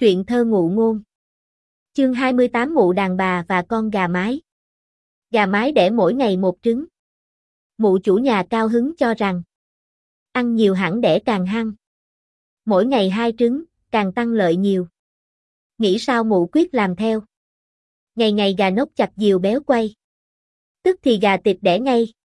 Truyện thơ ngụ ngôn. Chương 28 Mụ đàn bà và con gà mái. Gà mái đẻ mỗi ngày một trứng. Mụ chủ nhà cao hứng cho rằng ăn nhiều hẳn đẻ càng hăng. Mỗi ngày 2 trứng, càng tăng lợi nhiều. Nghĩ sao mụ quyết làm theo. Ngày ngày gà nốc chặt diều béo quay. Tức thì gà thịt đẻ ngay.